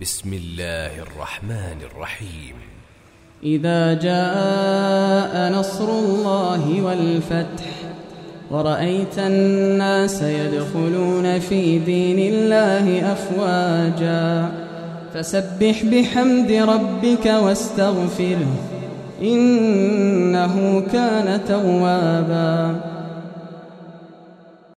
بسم الله الرحمن الرحيم. إذا جاء نصر الله والفتح ورأيت الناس يدخلون في دين الله أفواجا فسبح بحمد ربك واستغفره إنه كان توابا.